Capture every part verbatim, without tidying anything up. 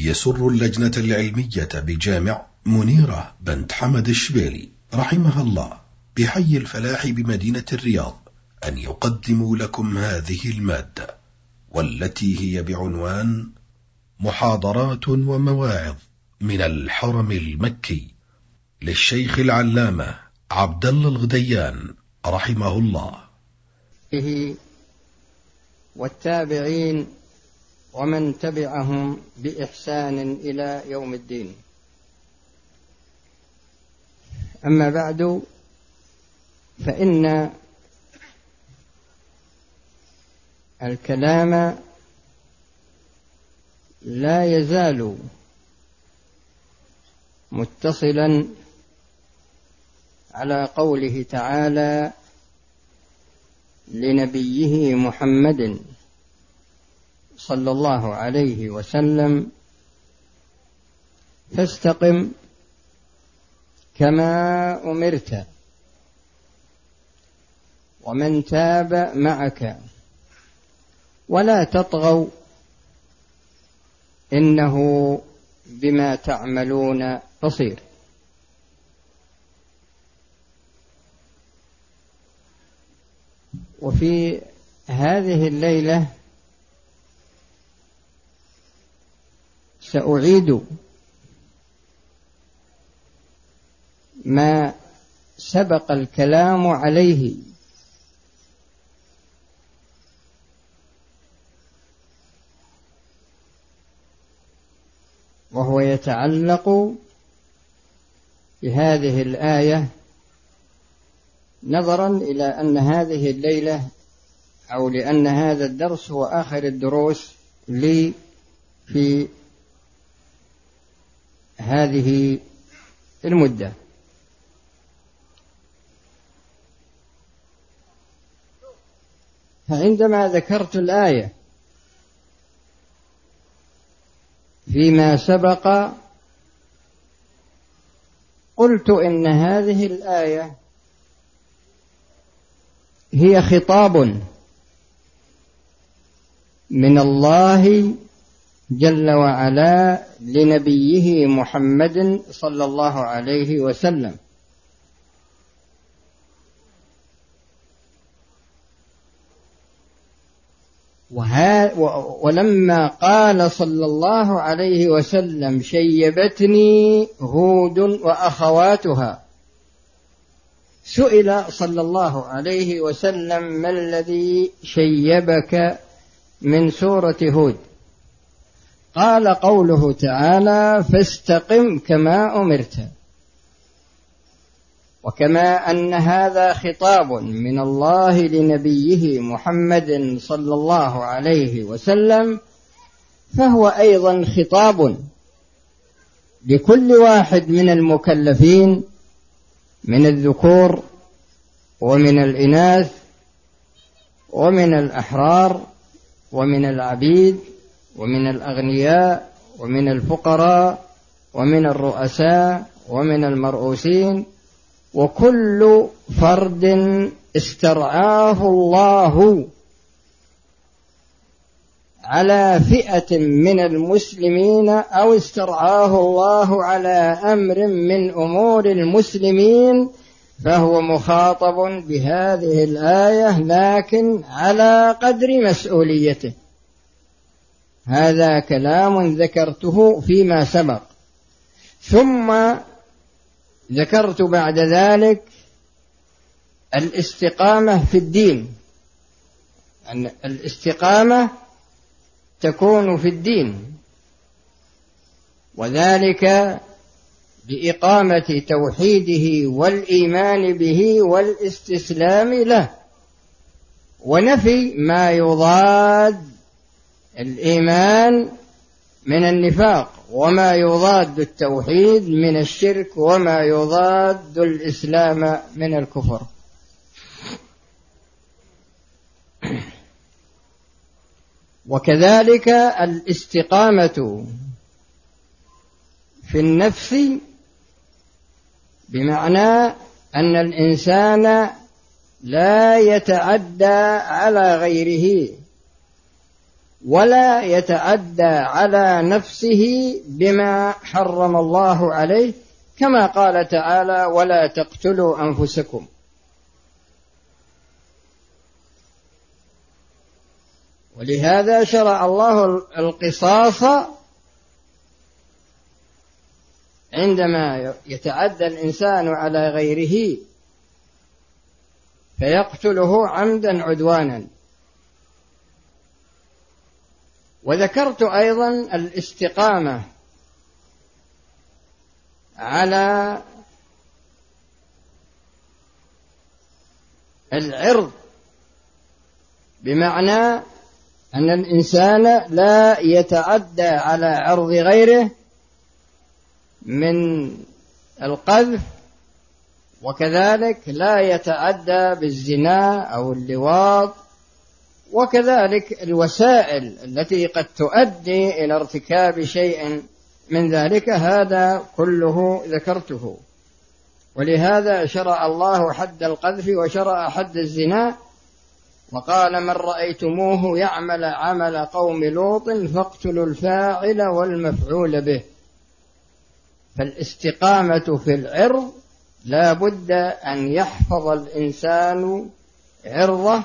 يسر اللجنة العلمية بجامع منيرة بنت حمد الشبيلي رحمها الله بحي الفلاح بمدينة الرياض أن يقدموا لكم هذه المادة، والتي هي بعنوان محاضرات ومواعظ من الحرم المكي للشيخ العلامة عبد الله الغديان رحمه الله به والتابعين ومن تبعهم بإحسان إلى يوم الدين. أما بعد، فإن الكلام لا يزال متصلا على قوله تعالى لنبيه محمد صلى الله عليه وسلم: فاستقم كما أمرت ومن تاب معك ولا تطغوا إنه بما تعملون بصير. وفي هذه الليلة سأعيد ما سبق الكلام عليه وهو يتعلق بهذه الآية، نظرا إلى أن هذه الليلة أو لأن هذا الدرس هو آخر الدروس لي في هذه المدة. فعندما ذكرت الآية فيما سبق قلت إن هذه الآية هي خطاب من الله جل وعلا لنبيه محمد صلى الله عليه وسلم، ولما قال صلى الله عليه وسلم شيبتني هود وأخواتها، سئل صلى الله عليه وسلم: ما الذي شيبك من سورة هود؟ قال: قوله تعالى: فاستقم كما أمرت. وكما أن هذا خطاب من الله لنبيه محمد صلى الله عليه وسلم، فهو أيضا خطاب لكل واحد من المكلفين من الذكور ومن الإناث ومن الأحرار ومن العبيد ومن الأغنياء ومن الفقراء ومن الرؤساء ومن المرؤوسين، وكل فرد استرعاه الله على فئة من المسلمين أو استرعاه الله على أمر من أمور المسلمين، فهو مخاطب بهذه الآية لكن على قدر مسؤوليته. هذا كلام ذكرته فيما سبق. ثم ذكرت بعد ذلك الاستقامة في الدين، أن الاستقامة تكون في الدين، وذلك بإقامة توحيده والإيمان به والاستسلام له، ونفي ما يضاد الإيمان من النفاق، وما يضاد التوحيد من الشرك، وما يضاد الإسلام من الكفر. وكذلك الاستقامة في النفس، بمعنى أن الإنسان لا يتعدى على غيره، ولا يتعدى على نفسه بما حرم الله عليه، كما قال تعالى: ولا تقتلوا أنفسكم. ولهذا شرع الله القصاص عندما يتعدى الإنسان على غيره فيقتله عمدا عدوانا. وذكرت أيضا الاستقامة على العرض، بمعنى أن الإنسان لا يتعدى على عرض غيره من القذف، وكذلك لا يتعدى بالزنا أو اللواط، وكذلك الوسائل التي قد تؤدي إلى ارتكاب شيء من ذلك، هذا كله ذكرته. ولهذا شرع الله حد القذف وشرع حد الزنا، وقال: من رأيتموه يعمل عمل قوم لوط فاقتلوا الفاعل والمفعول به. فالاستقامة في العرض لا بد أن يحفظ الإنسان عرضه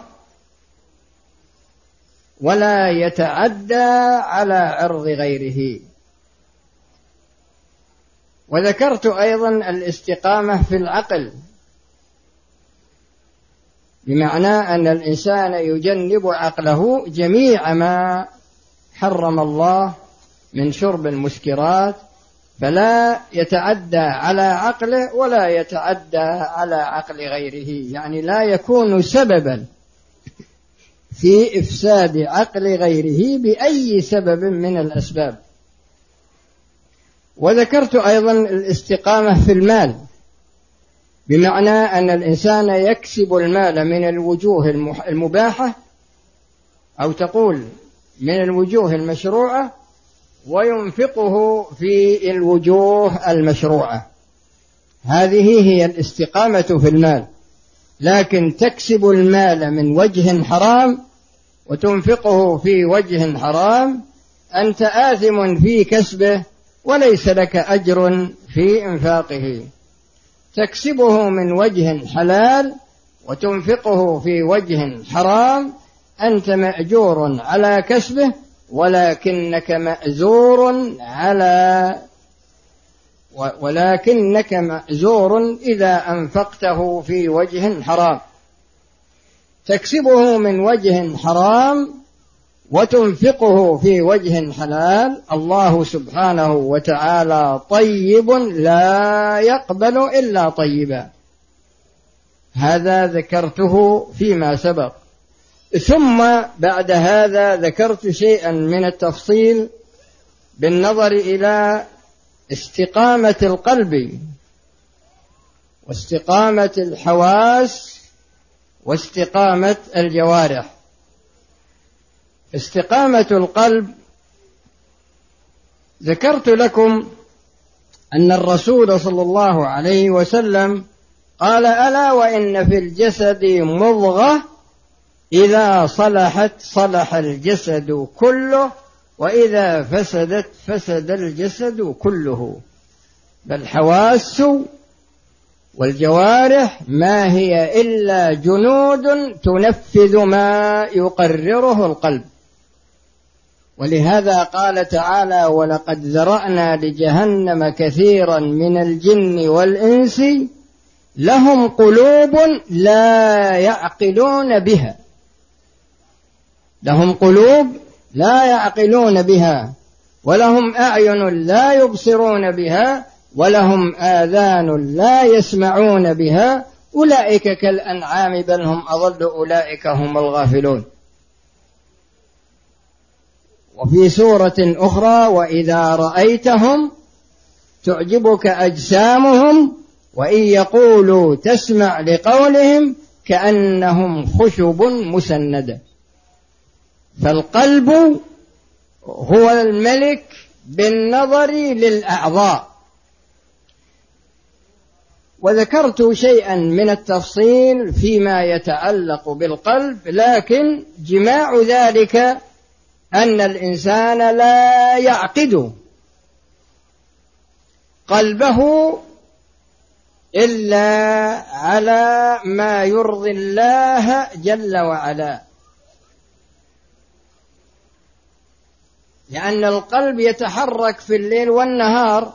ولا يتعدى على عرض غيره. وذكرت أيضا الاستقامة في العقل، بمعنى أن الإنسان يجنب عقله جميع ما حرم الله من شرب المسكرات، فلا يتعدى على عقله ولا يتعدى على عقل غيره، يعني لا يكون سببا في إفساد عقل غيره بأي سبب من الأسباب. وذكرت أيضا الاستقامة في المال، بمعنى أن الإنسان يكسب المال من الوجوه المباحة، أو تقول من الوجوه المشروعة، وينفقه في الوجوه المشروعة. هذه هي الاستقامة في المال. لكن تكسب المال من وجه حرام وتنفقه في وجه حرام، أنت آثم في كسبه وليس لك أجر في إنفاقه. تكسبه من وجه حلال وتنفقه في وجه حرام، أنت مأجور على كسبه، ولكنك مأزور على ولكنك مأزور إذا أنفقته في وجه حرام. تكسبه من وجه حرام وتنفقه في وجه حلال، الله سبحانه وتعالى طيب لا يقبل إلا طيبا. هذا ذكرته فيما سبق. ثم بعد هذا ذكرت شيئا من التفصيل بالنظر إلى استقامة القلب واستقامة الحواس واستقامة الجوارح. استقامة القلب ذكرت لكم أن الرسول صلى الله عليه وسلم قال: ألا وإن في الجسد مضغة إذا صلحت صلح الجسد كله، وإذا فسدت فسد الجسد كله. فالحواس والجوارح ما هي إلا جنود تنفذ ما يقرره القلب. ولهذا قال تعالى: ولقد ذرأنا لجهنم كثيرا من الجن والإنس لهم قلوب لا يعقلون بها لهم قلوب لا يعقلون بها ولهم أعين لا يبصرون بها ولهم آذان لا يسمعون بها أولئك كالأنعام بل هم أضل أولئك هم الغافلون. وفي سورة أخرى: وإذا رأيتهم تعجبك أجسامهم وإن يقولوا تسمع لقولهم كأنهم خشب مسندة. فالقلب هو الملك بالنظر للأعضاء. وذكرت شيئا من التفصيل فيما يتعلق بالقلب، لكن جماع ذلك أن الإنسان لا يعقد قلبه إلا على ما يرضي الله جل وعلا، لأن القلب يتحرك في الليل والنهار،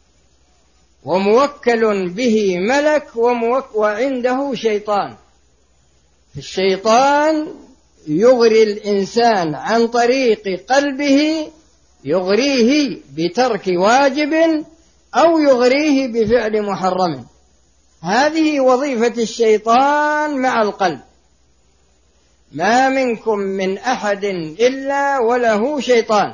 وموكل به ملك وعنده شيطان. الشيطان يغري الإنسان عن طريق قلبه، يغريه بترك واجب أو يغريه بفعل محرم. هذه وظيفة الشيطان مع القلب. ما منكم من أحد إلا وله شيطان.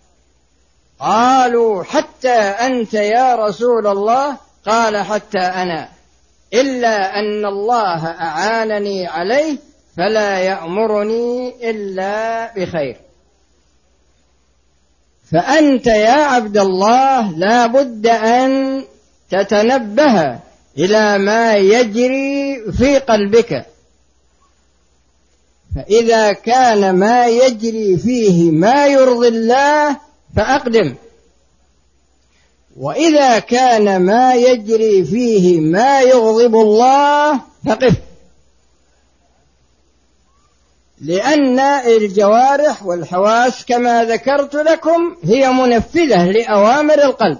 قالوا حتى أنت يا رسول الله؟ قال حتى أنا، إلا أن الله أعانني عليه فلا يأمرني إلا بخير. فأنت يا عبد الله لا بد أن تتنبه إلى ما يجري في قلبك، فإذا كان ما يجري فيه ما يرضي الله فأقدم، وإذا كان ما يجري فيه ما يغضب الله فقف، لأن الجوارح والحواس كما ذكرت لكم هي منفذة لأوامر القلب.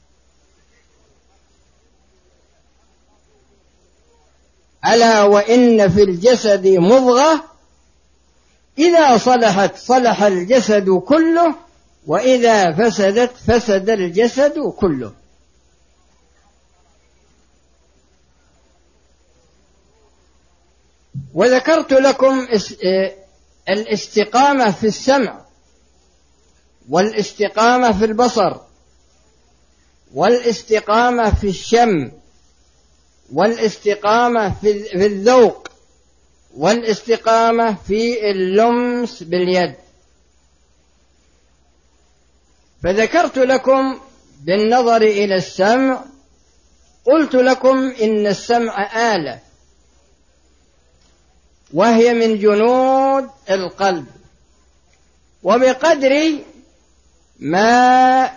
ألا وإن في الجسد مضغة إذا صلحت صلح الجسد كله، وإذا فسدت فسد الجسد كله. وذكرت لكم الاستقامة في السمع، والاستقامة في البصر، والاستقامة في الشم، والاستقامة في الذوق، والاستقامة في اللمس باليد. فذكرت لكم بالنظر إلى السمع، قلت لكم إن السمع آلة، وهي من جنود القلب، وبقدر ما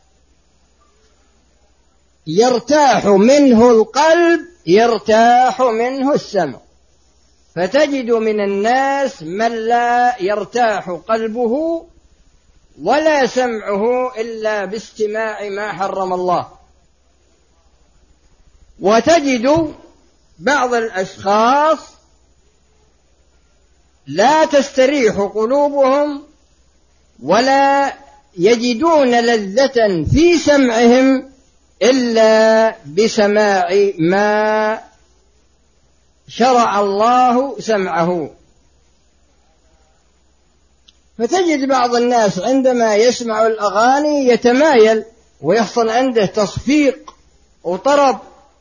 يرتاح منه القلب يرتاح منه السمع. فتجد من الناس من لا يرتاح قلبه ولا سمعه إلا باستماع ما حرم الله، وتجد بعض الأشخاص لا تستريح قلوبهم ولا يجدون لذة في سمعهم إلا بسماع ما شرع الله سمعه. فتجد بعض الناس عندما يسمع الأغاني يتمايل ويحصل عنده تصفيق وطرب،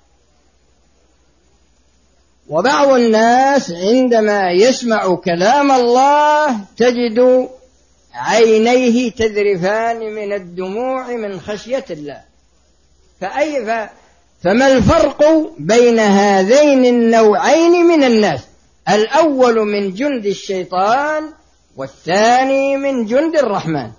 وبعض الناس عندما يسمع كلام الله تجد عينيه تذرفان من الدموع من خشية الله. فأي ف... فما الفرق بين هذين النوعين من الناس؟ الأول من جند الشيطان، والثاني من جند الرحمن.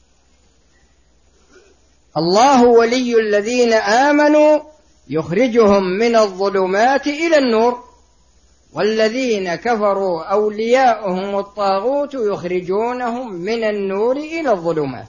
الله ولي الذين آمنوا يخرجهم من الظلمات إلى النور، والذين كفروا أولياؤهم الطاغوت يخرجونهم من النور إلى الظلمات.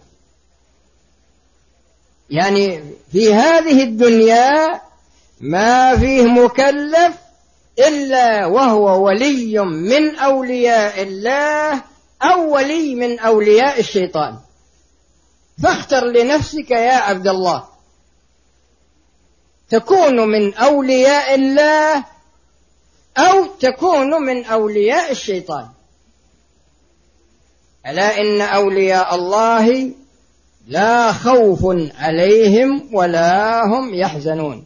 يعني في هذه الدنيا ما فيه مكلف إلا وهو ولي من أولياء الله أو ولي من أولياء الشيطان. فاختر لنفسك يا عبد الله، تكون من أولياء الله أو تكون من أولياء الشيطان. ألا إن أولياء الله لا خوف عليهم ولا هم يحزنون.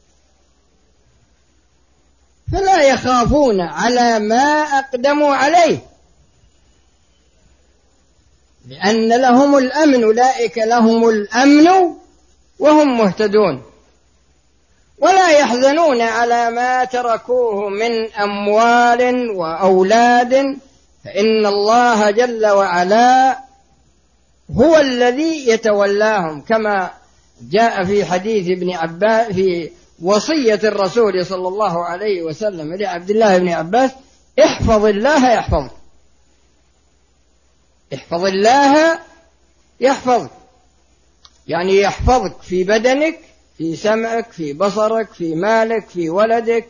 فلا يخافون على ما أقدموا عليه، لأن لهم الأمن، أولئك لهم الأمن وهم مهتدون. ولا يحزنون على ما تركوه من أموال وأولاد، فإن الله جل وعلا هو الذي يتولاهم، كما جاء في حديث ابن عباس في وصية الرسول صلى الله عليه وسلم لعبد الله بن عباس: احفظ الله يحفظك، احفظ الله يحفظك، يعني يحفظك في بدنك، في سمعك، في بصرك، في مالك، في ولدك،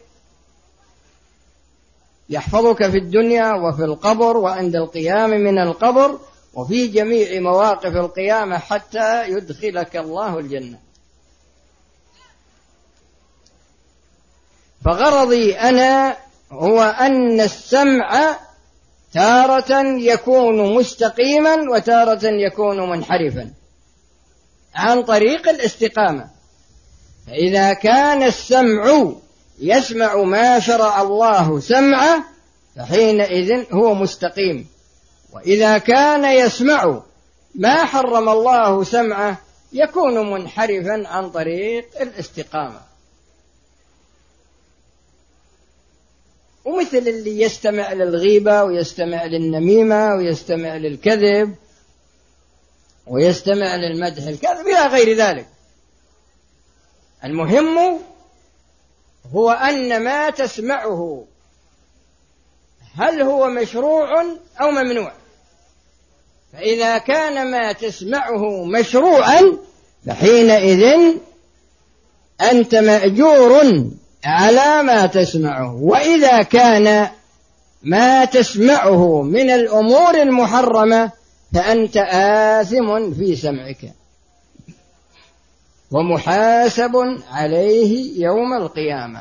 يحفظك في الدنيا وفي القبر وعند القيام من القبر وفي جميع مواقف القيامة حتى يدخلك الله الجنة. فغرضي أنا هو أن السمع تارة يكون مستقيما وتارة يكون منحرفا عن طريق الاستقامة. فإذا كان السمع يسمع ما شرع الله سمعه فحينئذ هو مستقيم، وإذا كان يسمع ما حرم الله سمعه يكون منحرفا عن طريق الاستقامة. ومثل اللي يستمع للغيبة ويستمع للنميمة ويستمع للكذب ويستمع للمدح الكاذب إلى غير ذلك. المهم هو أن ما تسمعه هل هو مشروع أو ممنوع. فإذا كان ما تسمعه مشروعا فحينئذ أنت مأجور على ما تسمعه، وإذا كان ما تسمعه من الأمور المحرمة فأنت آثم في سمعك ومحاسب عليه يوم القيامة.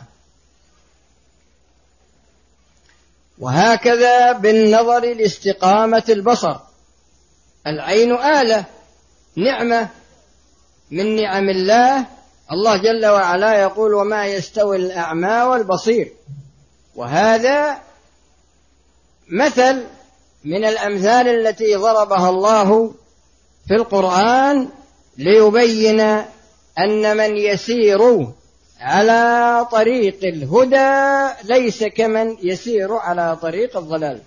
وهكذا بالنظر لاستقامة البصر. العين آلة، نعمة من نعم الله. الله جل وعلا يقول: وما يستوي الأعمى والبصير. وهذا مثل من الأمثال التي ضربها الله في القرآن ليبين أن من يسير على طريق الهدى ليس كمن يسير على طريق الضلال.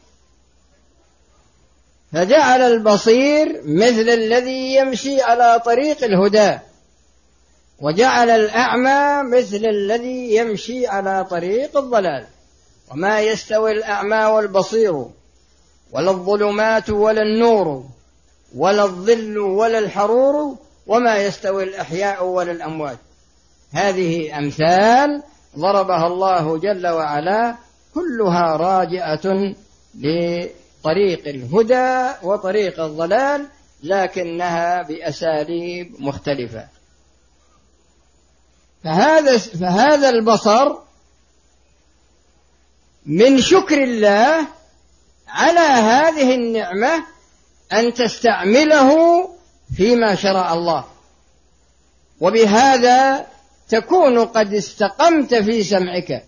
فجعل البصير مثل الذي يمشي على طريق الهدى، وجعل الأعمى مثل الذي يمشي على طريق الضلال. وما يستوي الأعمى والبصير ولا الظلمات ولا النور ولا الظل ولا الحرور وما يستوي الأحياء ولا الأموات. هذه أمثال ضربها الله جل وعلا كلها راجعة لطريق الهدى وطريق الضلال، لكنها بأساليب مختلفة. فهذا فهذا البصر من شكر الله على هذه النعمة أن تستعمله فيما شرع الله، وبهذا تكون قد استقمت في سمعك.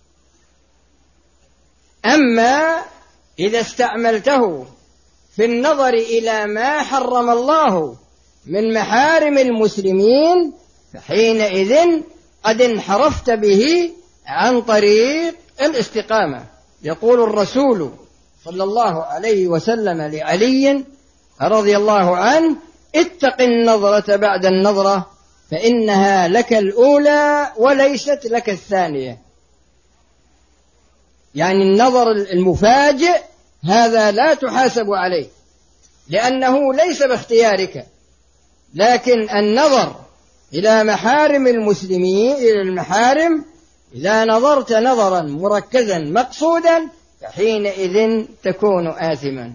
أما إذا استعملته في النظر إلى ما حرم الله من محارم المسلمين فحينئذ قد انحرفت به عن طريق الاستقامة. يقول الرسول صلى الله عليه وسلم لعلي رضي الله عنه: اتق النظرة بعد النظرة فإنها لك الأولى وليست لك الثانية. يعني النظر المفاجئ هذا لا تحاسب عليه لأنه ليس باختيارك، لكن النظر إلى محارم المسلمين إلى المحارم إذا نظرت نظرا مركزا مقصودا فحينئذ تكون آثما،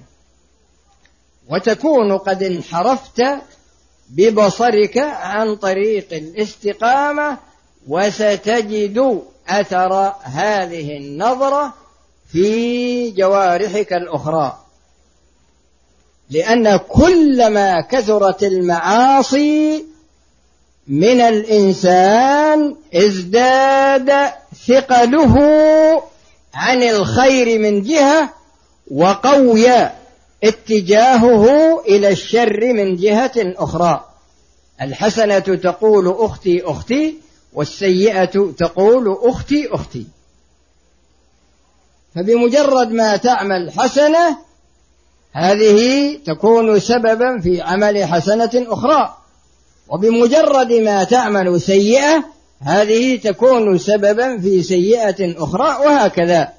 وتكون قد انحرفت ببصرك عن طريق الاستقامة، وستجد أثر هذه النظرة في جوارحك الأخرى. لأن كلما كثرت المعاصي من الإنسان ازداد ثقله عن الخير من جهة، وقوي اتجاهه إلى الشر من جهة أخرى. الحسنة تقول أختي أختي، والسيئة تقول أختي أختي. فبمجرد ما تعمل حسنة هذه تكون سببا في عمل حسنة أخرى، وبمجرد ما تعمل سيئة هذه تكون سببا في سيئة أخرى، وهكذا.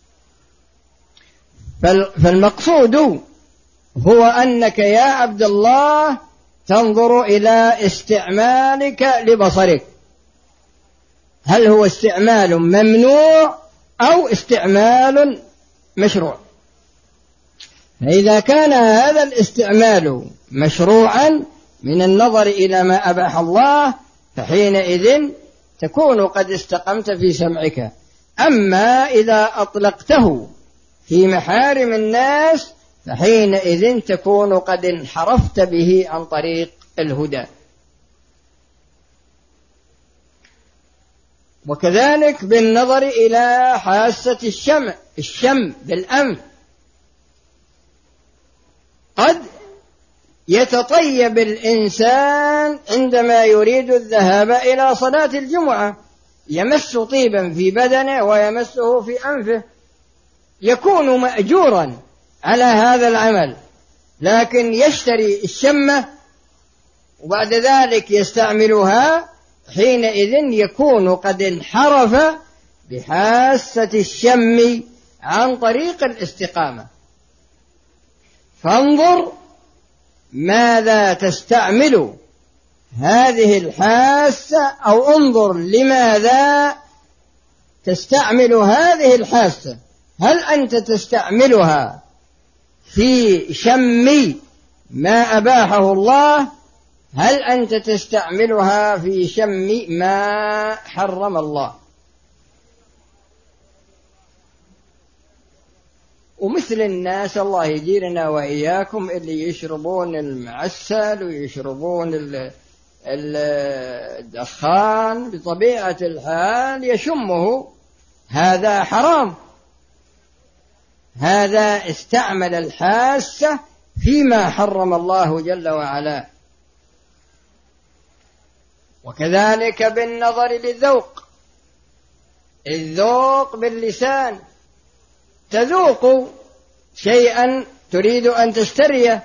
فالمقصود هو أنك يا عبد الله تنظر إلى استعمالك لبصرك، هل هو استعمال ممنوع أو استعمال مشروع؟ فإذا كان هذا الاستعمال مشروعا من النظر إلى ما أباح الله فحينئذ تكون قد استقمت في سمعك. أما إذا أطلقته في محارم الناس فحينئذ تكون قد انحرفت به عن طريق الهدى. وكذلك بالنظر إلى حاسة الشم الشم بالأنف، قد يتطيب الإنسان عندما يريد الذهاب إلى صلاة الجمعة، يمس طيبا في بدنه ويمسه في أنفه، يكون مأجورا على هذا العمل، لكن يشتري الشمة وبعد ذلك يستعملها، حينئذ يكون قد انحرف بحاسة الشم عن طريق الاستقامة. فانظر ماذا تستعمل هذه الحاسة، أو انظر لماذا تستعمل هذه الحاسة، هل أنت تستعملها في شم ما أباحه الله، هل أنت تستعملها في شم ما حرم الله؟ ومثل الناس الله يجيرنا وإياكم اللي يشربون المعسل ويشربون الدخان بطبيعة الحال يشمه، هذا حرام، هذا استعمل الحاسة فيما حرم الله جل وعلا. وكذلك بالنظر للذوق، الذوق باللسان، تذوق شيئا تريد أن تشتريه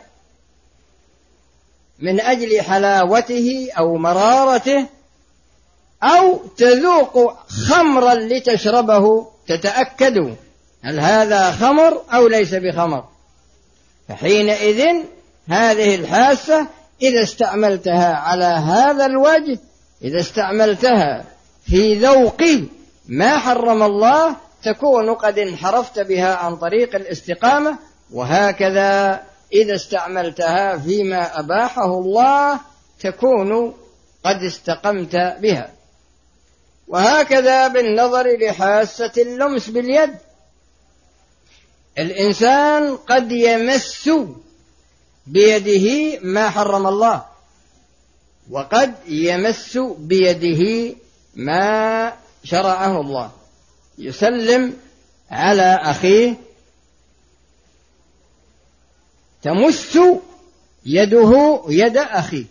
من أجل حلاوته أو مرارته، أو تذوق خمرا لتشربه تتأكد هل هذا خمر أو ليس بخمر، فحينئذ هذه الحاسة إذا استعملتها على هذا الوجه، إذا استعملتها في ذوق ما حرم الله تكون قد انحرفت بها عن طريق الاستقامة. وهكذا إذا استعملتها فيما أباحه الله تكون قد استقمت بها. وهكذا بالنظر لحاسة اللمس باليد، الإنسان قد يمس بيده ما حرم الله، وقد يمس بيده ما شرعه الله، يسلم على أخيه تمس يده يد أخيه،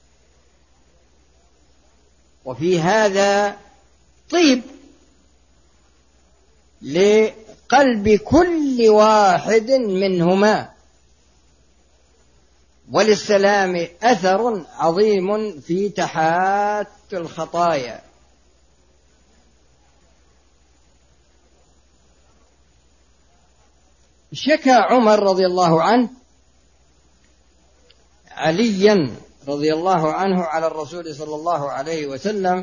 وفي هذا طيب لقلب كل واحد منهما، وللسلام أثر عظيم في تحات الخطايا. شكى عمر رضي الله عنه عليا رضي الله عنه على الرسول صلى الله عليه وسلم،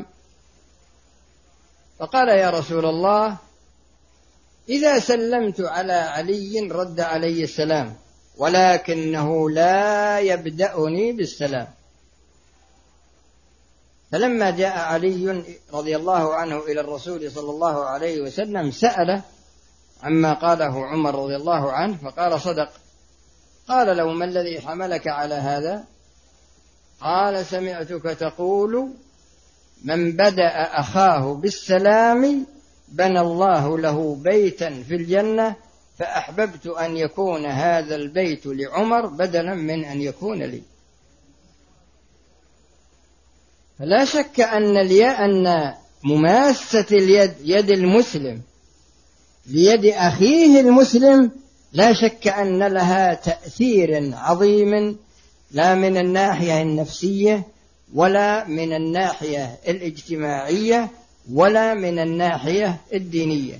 فقال: يا رسول الله، إذا سلمت على علي رد علي السلام، ولكنه لا يبدأني بالسلام. فلما جاء علي رضي الله عنه إلى الرسول صلى الله عليه وسلم سأله عما قاله عمر رضي الله عنه، فقال: صدق. قال له: ما الذي حملك على هذا؟ قال: سمعتك تقول: من بدأ أخاه بالسلام بنى الله له بيتا في الجنة، فأحببت أن يكون هذا البيت لعمر بدلا من أن يكون لي. فلا شك أن أن مماسة اليد، يد المسلم ليد أخيه المسلم، لا شك أن لها تأثير عظيم، لا من الناحية النفسية ولا من الناحية الاجتماعية ولا من الناحية الدينية.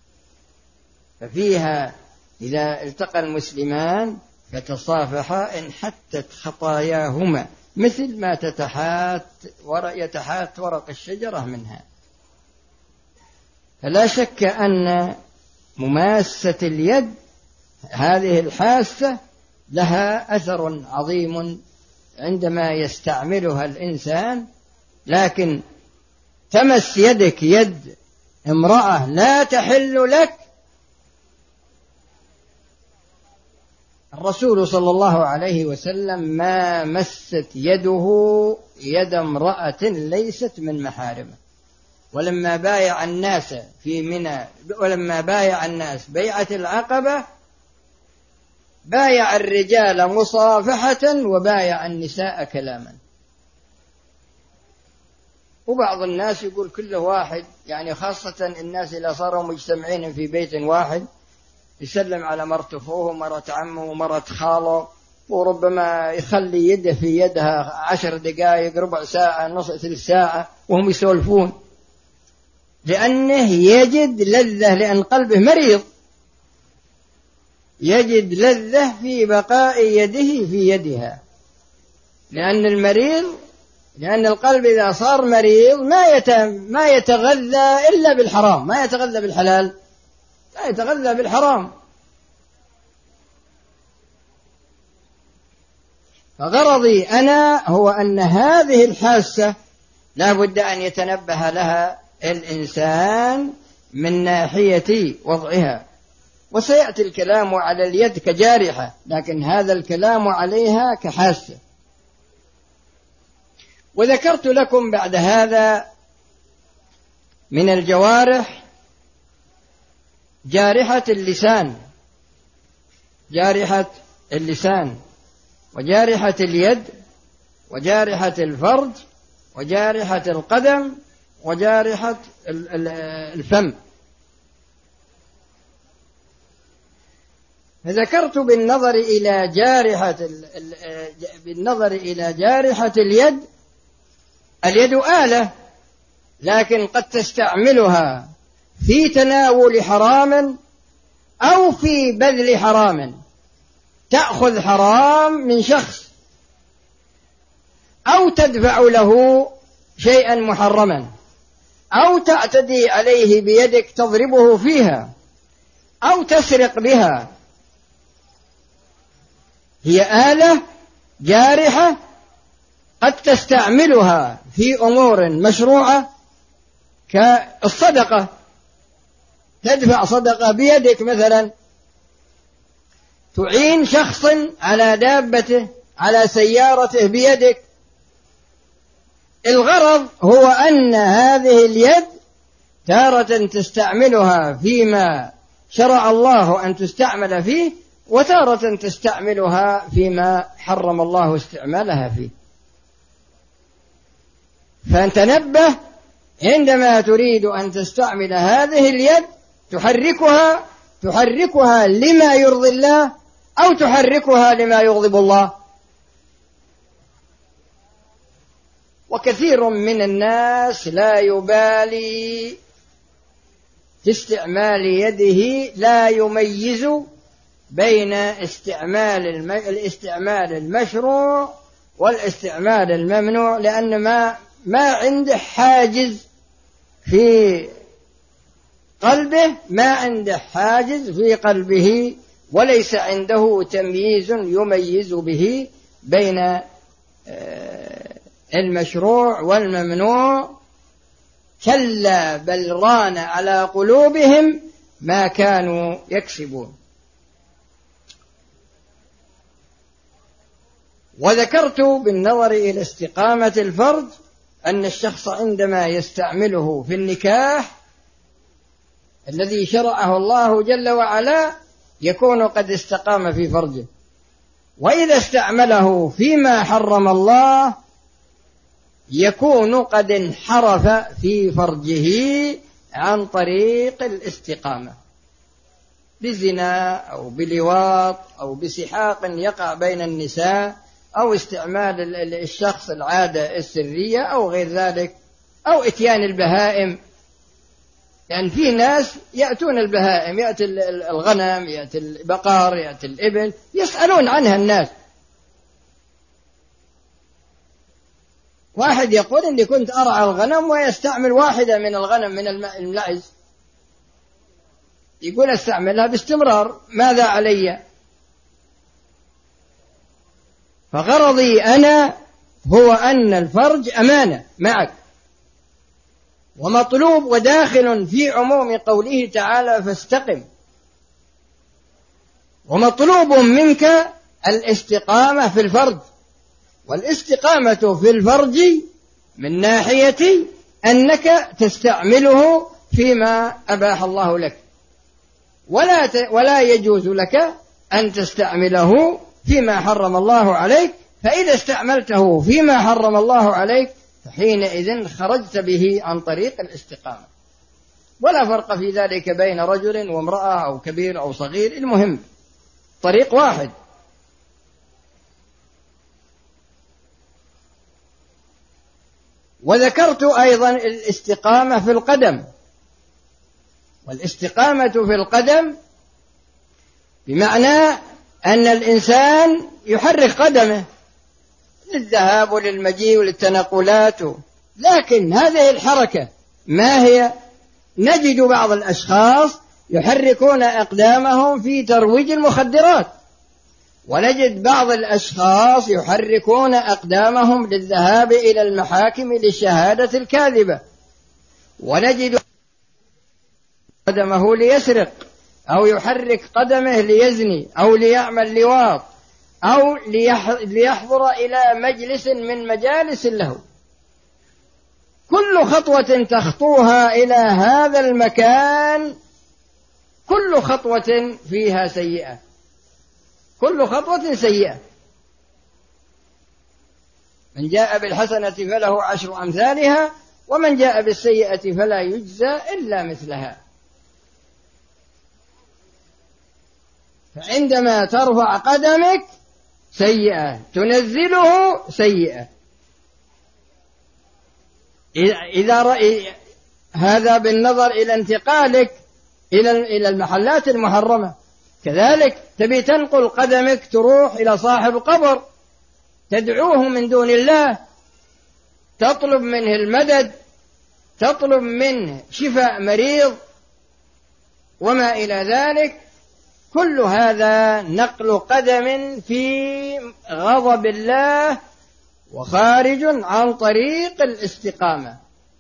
ففيها إذا التقى المسلمان فتصافحا انحتت خطاياهما مثل ما تتحات يتحات ورق الشجرة منها. فلا شك أن مماسة اليد هذه الحاسة لها أثر عظيم عندما يستعملها الإنسان. لكن تمس يدك يد امرأة لا تحل لك، الرسول صلى الله عليه وسلم ما مست يده يد امرأة ليست من محارمه. ولما بايع الناس في منى ولما بايع الناس بيعة العقبة بايع الرجال مصافحة وبايع النساء كلاما. وبعض الناس يقول كل واحد، يعني خاصة الناس إذا صاروا مجتمعين في بيت واحد، يسلم على مرت أخوه ومرة عمه ومرة خاله، وربما يخلي يده في يدها عشر دقائق ربع ساعة نص ثلث ساعة وهم يسولفون، لأنه يجد لذة، لأن قلبه مريض يجد لذة في بقاء يده في يدها. لأن المريض لأن القلب إذا صار مريض ما ما يتغذى إلا بالحرام، ما يتغذى بالحلال، لا يتغذى بالحرام. فغرضي أنا هو أن هذه الحاسة لا بد أن يتنبه لها الإنسان من ناحية وضعها. وسيأتي الكلام على اليد كجارحة، لكن هذا الكلام عليها كحاسة. وذكرت لكم بعد هذا من الجوارح جارحة اللسان جارحة اللسان وجارحة اليد وجارحة الفرج وجارحة القدم وجارحة الفم. فذكرت بالنظر إلى جارحة بالنظر إلى جارحة اليد، اليد آلة، لكن قد تستعملها في تناول حرام أو في بذل حرام، تأخذ حرام من شخص أو تدفع له شيئا محرما أو تعتدي عليه بيدك تضربه فيها أو تسرق بها. هي آلة جارحة قد تستعملها في أمور مشروعة كالصدقة، تدفع صدقة بيدك مثلا، تعين شخص على دابته على سيارته بيدك. الغرض هو أن هذه اليد تارة تستعملها فيما شرع الله أن تستعمل فيه، وتارة تستعملها فيما حرم الله استعمالها فيه. فتنبه عندما تريد أن تستعمل هذه اليد تحركها تحركها لما يرضي الله أو تحركها لما يغضب الله. وكثير من الناس لا يبالي في استعمال يده، لا يميز بين استعمال الاستعمال المشروع والاستعمال الممنوع، لأن ما ما عنده حاجز في قلبه ما عنده حاجز في قلبه وليس عنده تمييز يميز به بين المشروع والممنوع. كلا بل ران على قلوبهم ما كانوا يكسبون. وذكرت بالنظر إلى استقامة الفرج أن الشخص عندما يستعمله في النكاح الذي شرعه الله جل وعلا يكون قد استقام في فرجه، وإذا استعمله فيما حرم الله يكون قد انحرف في فرجه عن طريق الاستقامة. بزنا أو بلواط أو بسحاق يقع بين النساء أو استعمال الشخص العادة السرية أو غير ذلك، أو إتيان البهائم. يعني في ناس يأتون البهائم، يأتي الغنم، يأتي البقر، يأتي الإبل، يسألون عنها الناس. واحد يقول إني كنت أرعى الغنم ويستعمل واحدة من الغنم من المعز، يقول استعملها باستمرار، ماذا علي؟ فغرضي أنا هو أن الفرج أمانة معك، ومطلوب وداخل في عموم قوله تعالى فاستقم، ومطلوب منك الاستقامة في الفرج. والاستقامة في الفرج من ناحية أنك تستعمله فيما أباح الله لك، ولا ت... ولا يجوز لك أن تستعمله فيما حرم الله عليك. فإذا استعملته فيما حرم الله عليك فحينئذ خرجت به عن طريق الاستقامة، ولا فرق في ذلك بين رجل وامرأة أو كبير أو صغير، المهم طريق واحد. وذكرت أيضا الاستقامة في القدم، والاستقامة في القدم بمعنى أن الإنسان يحرك قدمه للذهاب وللمجيء وللتنقلات، لكن هذه الحركة ما هي؟ نجد بعض الأشخاص يحركون أقدامهم في ترويج المخدرات، ونجد بعض الأشخاص يحركون أقدامهم للذهاب إلى المحاكم للشهادة الكاذبة، ونجد قدمه ليسرق، أو يحرك قدمه ليزني، أو ليعمل لواط، أو ليحضر إلى مجلس من مجالس له. كل خطوة تخطوها إلى هذا المكان كل خطوة فيها سيئة، كل خطوة سيئة. من جاء بالحسنة فله عشر أمثالها، ومن جاء بالسيئة فلا يجزى إلا مثلها. فعندما ترفع قدمك سيئة، تنزله سيئة. إذا رأي هذا بالنظر إلى انتقالك إلى المحلات المحرمة. كذلك تبي تنقل قدمك تروح إلى صاحب قبر تدعوه من دون الله، تطلب منه المدد، تطلب منه شفاء مريض وما إلى ذلك، كل هذا نقل قدم في غضب الله وخارج عن طريق الاستقامة.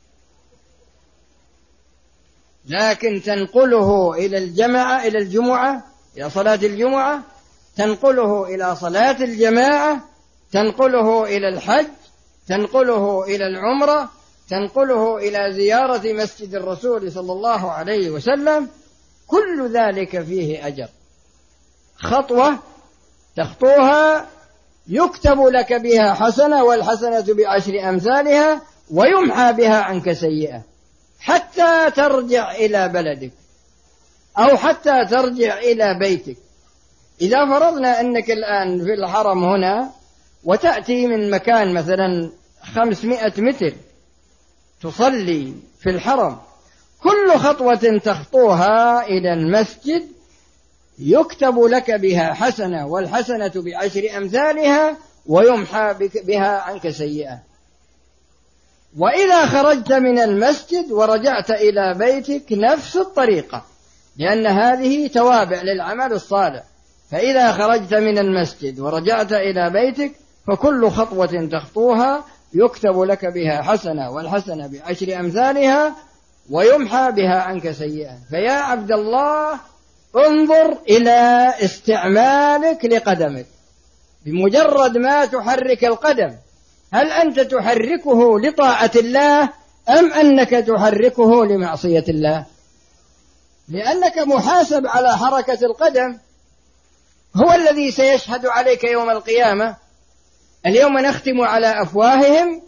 لكن تنقله إلى الجماعة، إلى الجمعة، إلى صلاة الجمعة، تنقله إلى صلاة الجماعة، تنقله إلى الحج، تنقله إلى العمرة، تنقله إلى زيارة مسجد الرسول صلى الله عليه وسلم، كل ذلك فيه أجر. خطوة تخطوها يكتب لك بها حسنة، والحسنة بعشر أمثالها، ويمحى بها عنك سيئة حتى ترجع إلى بلدك أو حتى ترجع إلى بيتك. إذا فرضنا أنك الآن في الحرم هنا وتأتي من مكان مثلا خمسمائة متر تصلي في الحرم، كل خطوة تخطوها إلى المسجد يكتب لك بها حسنة، والحسنة بعشر أمثالها، ويمحى بها عنك سيئة. وإذا خرجت من المسجد ورجعت إلى بيتك نفس الطريقة، لأن هذه توابع للعمل الصالح. فإذا خرجت من المسجد ورجعت إلى بيتك فكل خطوة تخطوها يكتب لك بها حسنة، والحسنة بعشر أمثالها، ويمحى بها عنك سيئة. فيا عبد الله انظر إلى استعمالك لقدمك. بمجرد ما تحرك القدم، هل أنت تحركه لطاعة الله أم أنك تحركه لمعصية الله؟ لأنك محاسب على حركة القدم، هو الذي سيشهد عليك يوم القيامة. اليوم نختم على أفواههم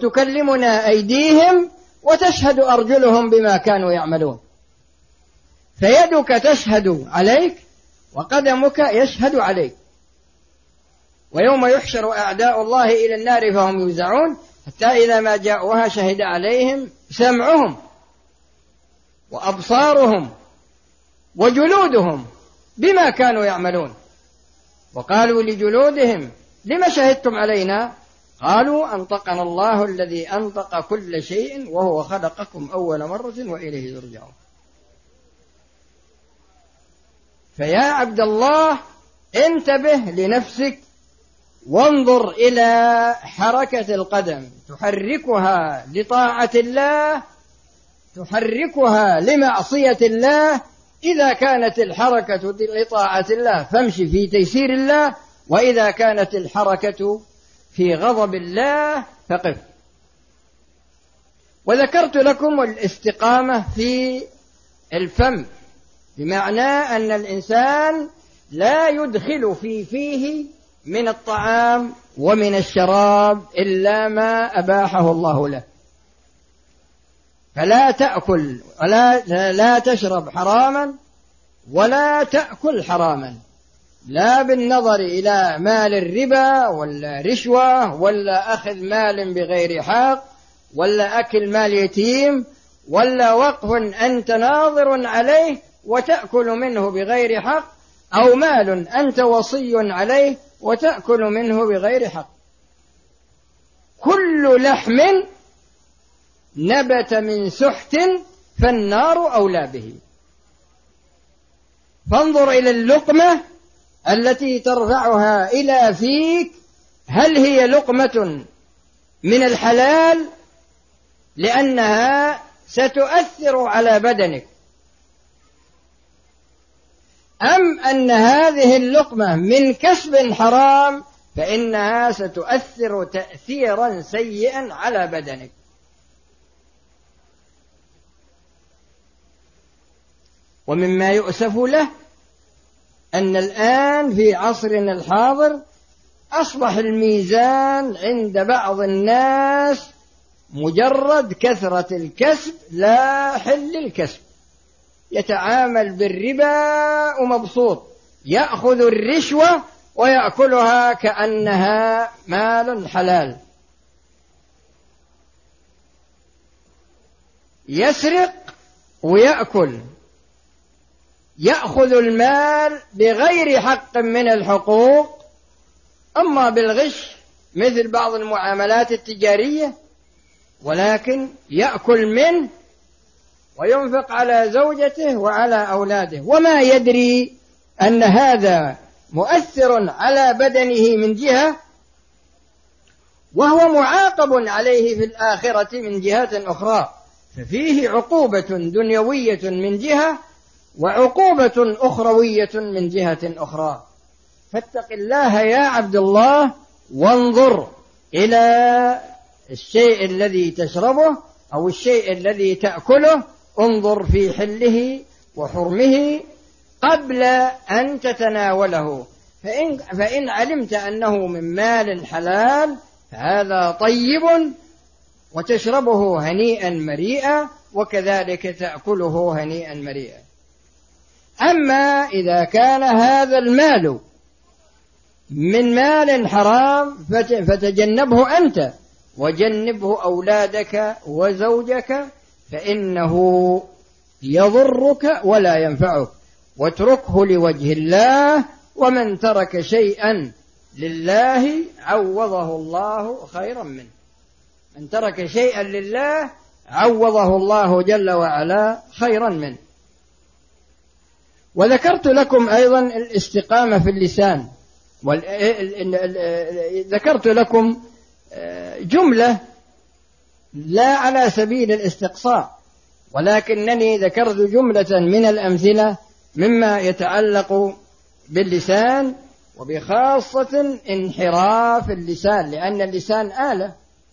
وتكلمنا أيديهم وتشهد أرجلهم بما كانوا يعملون. فيدك تشهد عليك وقدمك يشهد عليك. ويوم يحشر أعداء الله إلى النار فهم يوزعون حتى إذا ما جاءوها شهد عليهم سمعهم وأبصارهم وجلودهم بما كانوا يعملون. وقالوا لجلودهم لما شهدتم علينا؟ قالوا أنطقنا الله الذي أنطق كل شيء وهو خلقكم أول مرة وإليه ترجعون. فيا عبد الله انتبه لنفسك وانظر إلى حركة القدم، تحركها لطاعة الله تحركها لمعصية الله. إذا كانت الحركة لطاعة الله فامشي في تيسير الله، وإذا كانت الحركة في غضب الله فقف. وذكرت لكم الاستقامة في الفم، بمعنى أن الإنسان لا يدخل في فيه من الطعام ومن الشراب إلا ما أباحه الله له. فلا تأكل ولا لا تشرب حراما ولا تأكل حراما، لا بالنظر إلى مال الربا ولا رشوة ولا أخذ مال بغير حق ولا أكل مال يتيم ولا وقف أنت ناظر عليه وتأكل منه بغير حق، أو مال أنت وصي عليه وتأكل منه بغير حق. كل لحم نبت من سحت فالنار أولى به. فانظر إلى اللقمة التي ترفعها إلى فيك، هل هي لقمة من الحلال لأنها ستؤثر على بدنك، أم أن هذه اللقمة من كسب حرام فإنها ستؤثر تأثيرا سيئا على بدنك. ومما يؤسف له أن الآن في عصرنا الحاضر أصبح الميزان عند بعض الناس مجرد كثرة الكسب لا حل الكسب. يتعامل بالربا ومبسوط، يأخذ الرشوة ويأكلها كأنها مال حلال، يسرق ويأكل، يأخذ المال بغير حق من الحقوق. أما بالغش مثل بعض المعاملات التجارية، ولكن يأكل منه وينفق على زوجته وعلى أولاده وما يدري أن هذا مؤثر على بدنه من جهة، وهو معاقب عليه في الآخرة من جهة أخرى. ففيه عقوبة دنيوية من جهة وعقوبة أخروية من جهة أخرى. فاتق الله يا عبد الله وانظر إلى الشيء الذي تشربه أو الشيء الذي تأكله، انظر في حله وحرمه قبل أن تتناوله. فإن, فإن علمت أنه من مال حلال فهذا طيب وتشربه هنيئا مريئا، وكذلك تأكله هنيئا مريئا. أما إذا كان هذا المال من مال حرام فتجنبه أنت وجنبه أولادك وزوجك، فإنه يضرك ولا ينفعك. واتركه لوجه الله، ومن ترك شيئا لله عوضه الله خيرا منه. من ترك شيئا لله عوضه الله جل وعلا خيرا منه. وذكرت لكم أيضا الاستقامة في اللسان، ذكرت لكم جملة لا على سبيل الاستقصاء، ولكنني ذكرت جملة من الأمثلة مما يتعلق باللسان، وبخاصة انحراف اللسان، لأن اللسان آلة.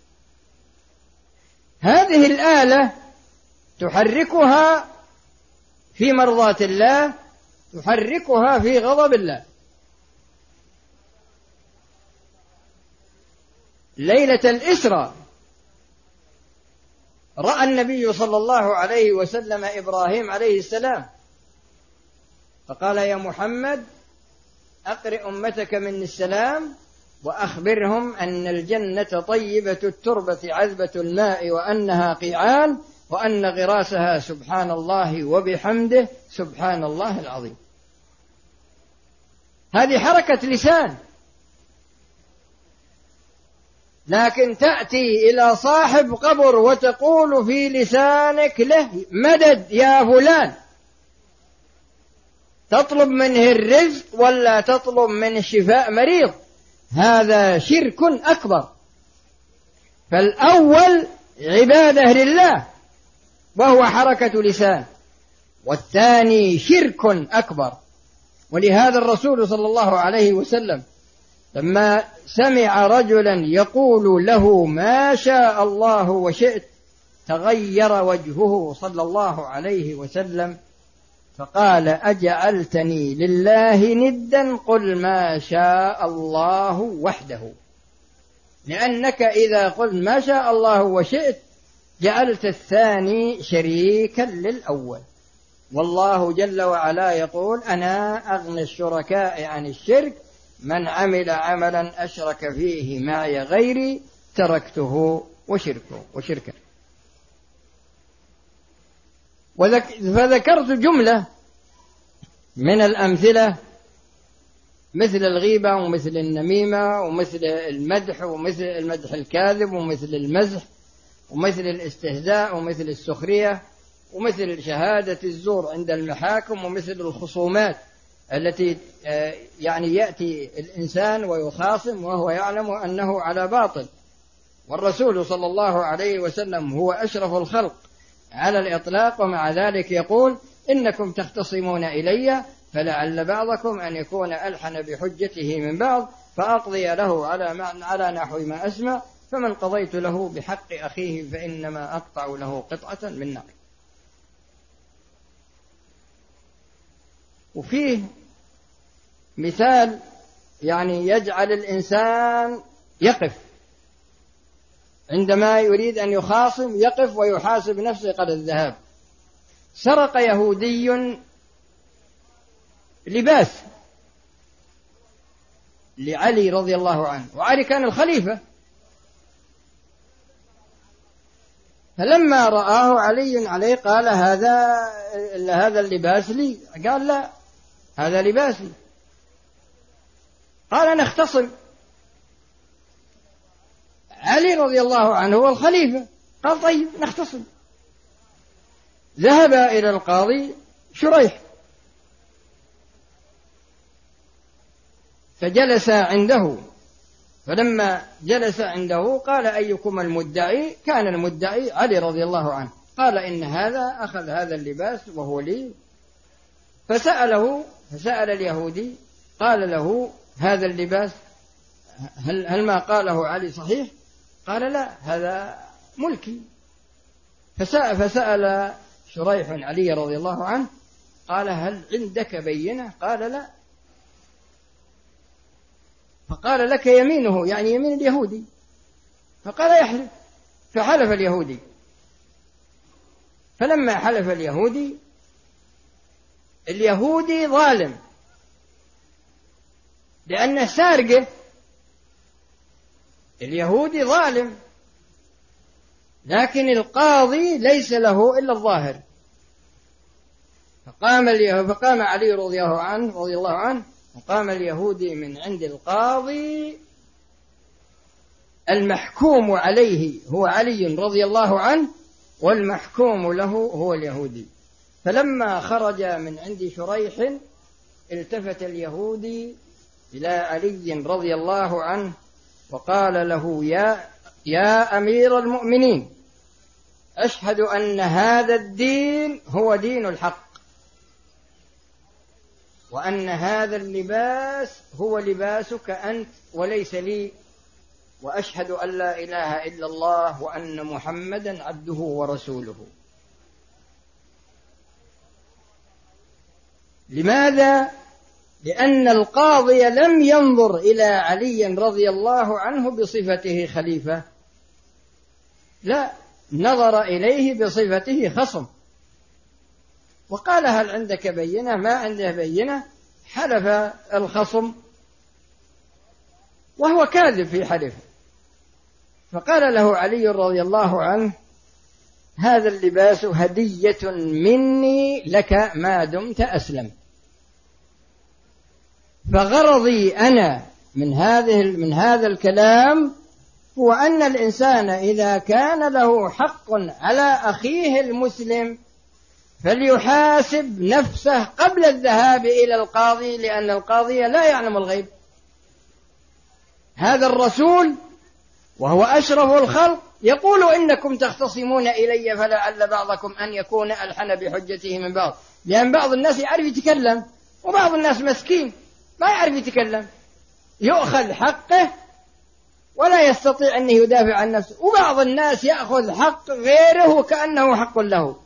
هذه الآلة تحركها في مرضاة الله، تحركها في غضب الله. ليلة الإسراء رأى النبي صلى الله عليه وسلم إبراهيم عليه السلام فقال يا محمد أقرئ أمتك من السلام وأخبرهم أن الجنة طيبة التربة عذبة الماء وأنها قيعان وأن غراسها سبحان الله وبحمده سبحان الله العظيم. هذه حركة لسان، لكن تأتي إلى صاحب قبر وتقول في لسانك له مدد يا فلان، تطلب منه الرزق ولا تطلب من شفاء مريض، هذا شرك أكبر. فالأول عبادة لله وهو حركة لسان، والثاني شرك أكبر. ولهذا الرسول صلى الله عليه وسلم لما سمع رجلا يقول له ما شاء الله وشئت تغير وجهه صلى الله عليه وسلم فقال أجعلتني لله ندا قل ما شاء الله وحده، لأنك إذا قلت ما شاء الله وشئت جعلت الثاني شريكا للأول. والله جل وعلا يقول أنا أغنى الشركاء عن الشرك من عمل عملا أشرك فيه معي غيري تركته وشركه وشركه. فذكرت جملة من الأمثلة مثل الغيبة ومثل النميمة ومثل المدح ومثل المدح الكاذب ومثل المزح ومثل الاستهزاء ومثل السخرية ومثل شهادة الزور عند المحاكم ومثل الخصومات التي يعني يأتي الإنسان ويخاصم وهو يعلم أنه على باطل، والرسول صلى الله عليه وسلم هو أشرف الخلق على الإطلاق، ومع ذلك يقول إنكم تختصمون إلي فلعل بعضكم أن يكون ألحن بحجته من بعض فأقضي له على على نحو ما أسمع فمن قضيت له بحق أخيه فإنما أقطع له قطعة من نار. وفيه مثال يعني يجعل الإنسان يقف عندما يريد أن يخاصم، يقف ويحاسب نفسه قبل الذهاب. سرق يهودي لباس لعلي رضي الله عنه، وعلي كان الخليفة، فلما رآه علي عليه قال هذا هذا اللباس لي، قال لا هذا لباسي، قال نختصم. علي رضي الله عنه هو الخليفة، قال طيب نختصم. ذهب إلى القاضي شريح فجلس عنده، فلما جلس عنده قال أيكم المدعي؟ كان المدعي علي رضي الله عنه، قال إن هذا أخذ هذا اللباس وهو لي. فسأله فسأل اليهودي قال له هذا اللباس هل, هل ما قاله علي صحيح؟ قال لا هذا ملكي. فسأل, فسأل شريح علي رضي الله عنه قال هل عندك بينة؟ قال لا. فقال لك يمينه يعني يمين اليهودي، فقال يحلف، فحلف اليهودي. فلما حلف اليهودي، اليهودي ظالم لأنه سارقه، اليهودي ظالم، لكن القاضي ليس له إلا الظاهر. فقام فقام علي رضي الله عنه رضي الله عنه وقام اليهودي من عند القاضي، المحكوم عليه هو علي رضي الله عنه والمحكوم له هو اليهودي. فلما خرج من عند شريح التفت اليهودي إلى علي رضي الله عنه وقال له يا يا أمير المؤمنين أشهد أن هذا الدين هو دين الحق، وأن هذا اللباس هو لباسك أنت وليس لي، وأشهد أن لا إله إلا الله وأن محمدا عبده ورسوله. لماذا؟ لأن القاضي لم ينظر إلى علي رضي الله عنه بصفته خليفة، لا، نظر إليه بصفته خصم. وقال هل عندك بينة؟ ما عنده بينة. حلف الخصم وهو كاذب في حلفه، فقال له علي رضي الله عنه هذا اللباس هدية مني لك ما دمت أسلم. فغرضي أنا من هذه من هذا الكلام هو أن الإنسان إذا كان له حق على أخيه المسلم فليحاسب نفسه قبل الذهاب إلى القاضي، لأن القاضي لا يعلم الغيب. هذا الرسول وهو أشرف الخلق يقول إنكم تختصمون إلي فلعل بعضكم أن يكون ألحن بحجته من بعض، لأن بعض الناس يعرف يتكلم وبعض الناس مسكين ما يعرف يتكلم، يؤخذ حقه ولا يستطيع أن يدافع عن نفسه، وبعض الناس يأخذ حق غيره كأنه حق له.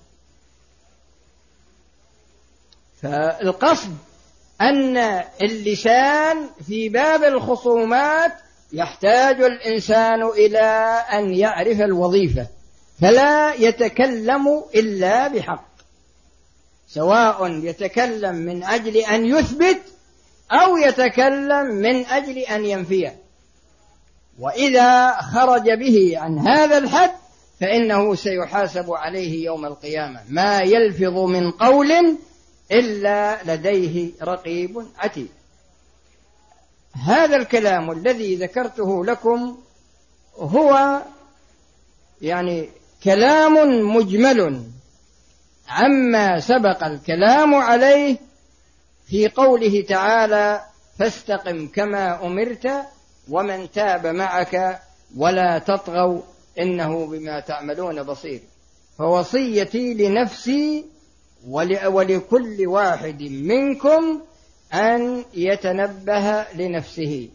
فالقصد أن اللسان في باب الخصومات يحتاج الإنسان إلى أن يعرف الوظيفة، فلا يتكلم إلا بحق، سواء يتكلم من أجل أن يثبت أو يتكلم من أجل أن ينفيه. وإذا خرج به عن هذا الحد فإنه سيحاسب عليه يوم القيامة، ما يلفظ من قول إلا لديه رقيب عتيد. هذا الكلام الذي ذكرته لكم هو يعني كلام مجمل عما سبق الكلام عليه في قوله تعالى فاستقم كما أمرت ومن تاب معك ولا تطغوا إنه بما تعملون بصير. فوصيتي لنفسي ولكل واحد منكم أن يتنبه لنفسه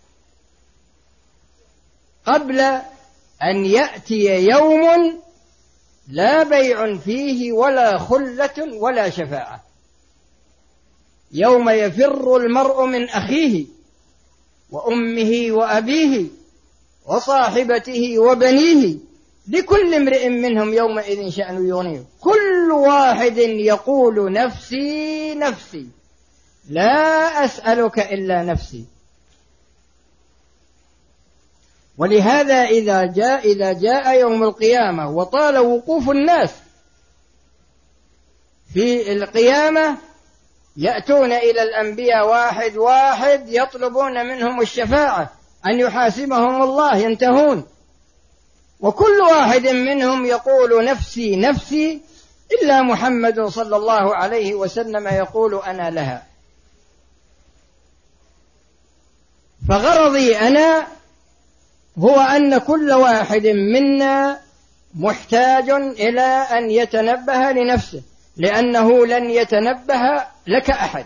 قبل أن يأتي يوم لا بيع فيه ولا خلة ولا شفاعة، يوم يفر المرء من أخيه وأمه وأبيه وصاحبته وبنيه لكل امرئ منهم يومئذ شأن يغنيه، كل واحد يقول نفسي نفسي لا أسألك إلا نفسي. ولهذا إذا جاء إذا جاء يوم القيامة وطال وقوف الناس في القيامة يأتون إلى الأنبياء واحد واحد يطلبون منهم الشفاعة أن يحاسبهم الله، ينتهون وكل واحد منهم يقول نفسي نفسي إلا محمد صلى الله عليه وسلم يقول أنا لها. فغرضي أنا هو أن كل واحد منا محتاج إلى أن يتنبه لنفسه، لأنه لن يتنبه لك أحد.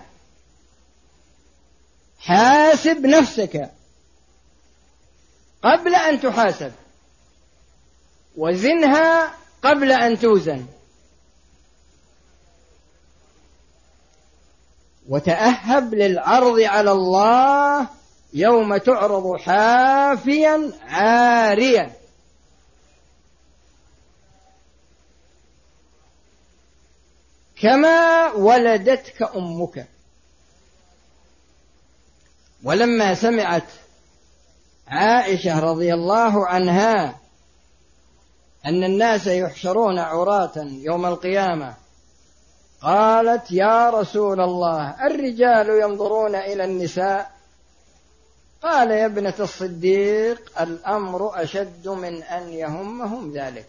حاسب نفسك قبل أن تحاسب، وزنها قبل أن توزن، وتأهب للعرض على الله يوم تعرض حافيا عاريا. كما ولدتك أمك. ولما سمعت عائشة رضي الله عنها أن الناس يحشرون عراة يوم القيامة قالت يا رسول الله الرجال ينظرون إلى النساء؟ قال يا ابنة الصديق الأمر أشد من أن يهمهم ذلك.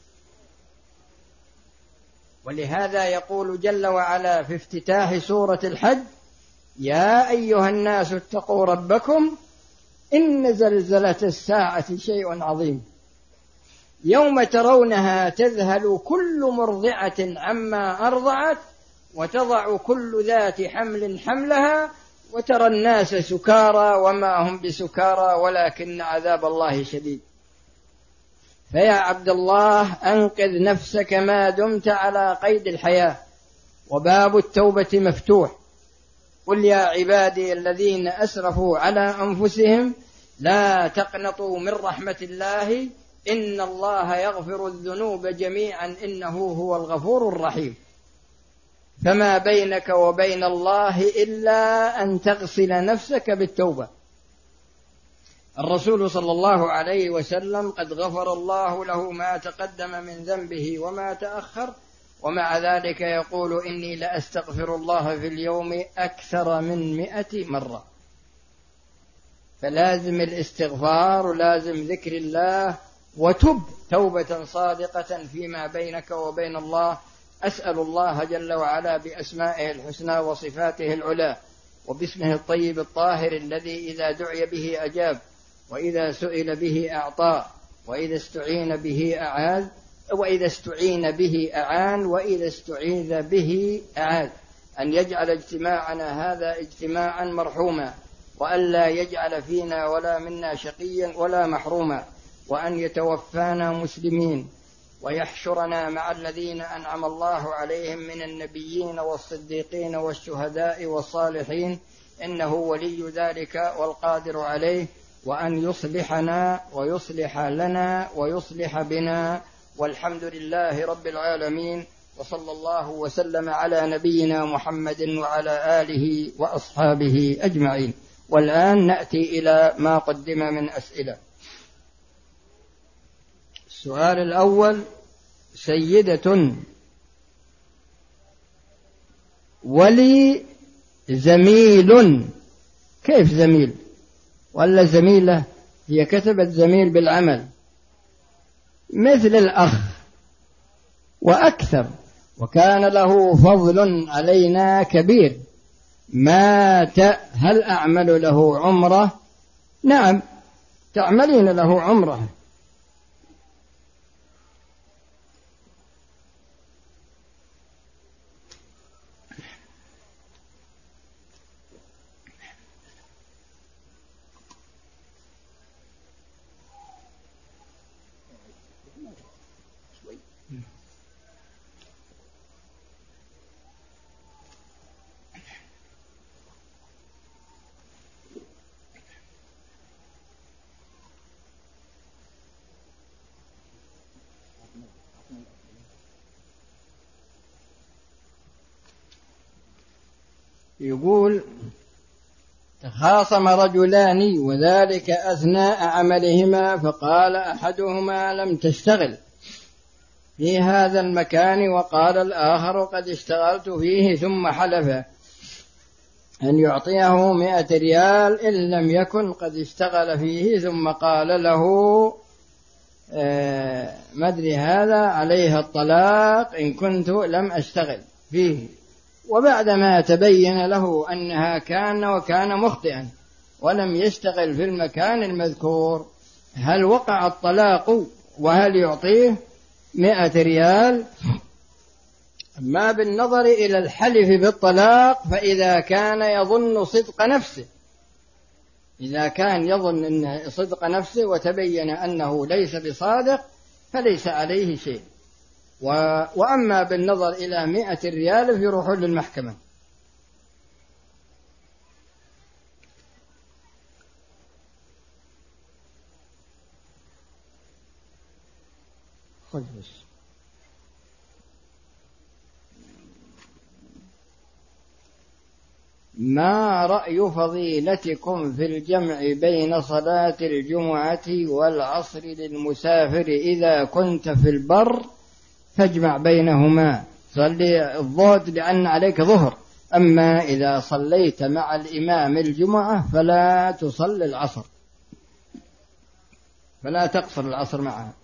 ولهذا يقول جل وعلا في افتتاح سورة الحج يا أيها الناس اتقوا ربكم إن زلزلة الساعة شيء عظيم يوم ترونها تذهل كل مرضعة عما أرضعت وتضع كل ذات حمل حملها وترى الناس سكارى وما هم بسكارى ولكن عذاب الله شديد. فيا عبد الله أنقذ نفسك ما دمت على قيد الحياة، وباب التوبة مفتوح. قل يا عبادي الذين أسرفوا على أنفسهم لا تقنطوا من رحمة الله إن الله يغفر الذنوب جميعا إنه هو الغفور الرحيم. فما بينك وبين الله إلا أن تغسل نفسك بالتوبة. الرسول صلى الله عليه وسلم قد غفر الله له ما تقدم من ذنبه وما تأخر، ومع ذلك يقول إني لأستغفر الله في اليوم أكثر من مئة مرة. فلازم الاستغفار ولازم ذكر الله، وتب توبة صادقة فيما بينك وبين الله. أسأل الله جل وعلا بأسمائه الحسنى وصفاته العلى وباسمه الطيب الطاهر الذي إذا دعي به أجاب، وإذا سئل به أعطى، وإذا استعين به أعاذ، وإذا استعين به أعان، وإذا استعيذ به أعاذ، أن يجعل اجتماعنا هذا اجتماعا مرحوما، وألا يجعل فينا ولا منا شقيا ولا محروما، وأن يتوفانا مسلمين، ويحشرنا مع الذين أنعم الله عليهم من النبيين والصديقين والشهداء والصالحين، إنه ولي ذلك والقادر عليه، وأن يصلحنا ويصلح لنا ويصلح بنا، والحمد لله رب العالمين، وصلى الله وسلم على نبينا محمد وعلى آله وأصحابه أجمعين. والآن نأتي إلى ما قدم من أسئلة. السؤال الأول: سيدة ولي زميل. كيف زميل ولا زميلة؟ هي كتبت زميل بالعمل، مثل الأخ وأكثر، وكان له فضل علينا كبير. مات، هل أعمل له عمره؟ نعم، تعملين له عمره. يقول: تخاصم رجلان وذلك أثناء عملهما، فقال أحدهما: لم تشتغل في هذا المكان، وقال الآخر: قد اشتغلت فيه، ثم حلف أن يعطيه مئة ريال إن لم يكن قد اشتغل فيه، ثم قال له آه مدري هذا عليه الطلاق إن كنت لم أشتغل فيه. وبعدما تبين له أنها كان وكان مخطئا ولم يشتغل في المكان المذكور، هل وقع الطلاق وهل يعطيه مئة ريال؟ ما بالنظر إلى الحلف بالطلاق، فإذا كان يظن صدق نفسه، إذا كان يظن أنه صدق نفسه وتبين أنه ليس بصادق فليس عليه شيء. وأما بالنظر إلى مئة ريال فيروح للمحكمة. خذ بس. ما رأي فضيلتكم في الجمع بين صلاة الجمعة والعصر للمسافر؟ إذا كنت في البر فاجمع بينهما، صلي الظهر لأن عليك ظهر، أما إذا صليت مع الإمام الجمعة فلا تصلي العصر، فلا تقصر العصر معها.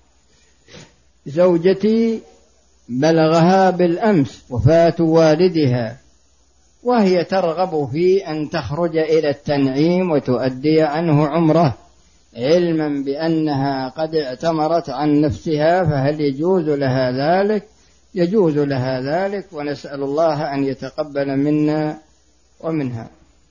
زوجتي بلغها بالأمس وفاة والدها، وهي ترغب في أن تخرج إلى التنعيم وتؤدي عنه عمره، علما بأنها قد اعتمرت عن نفسها، فهل يجوز لها ذلك؟ يجوز لها ذلك، ونسأل الله أن يتقبل منا ومنها.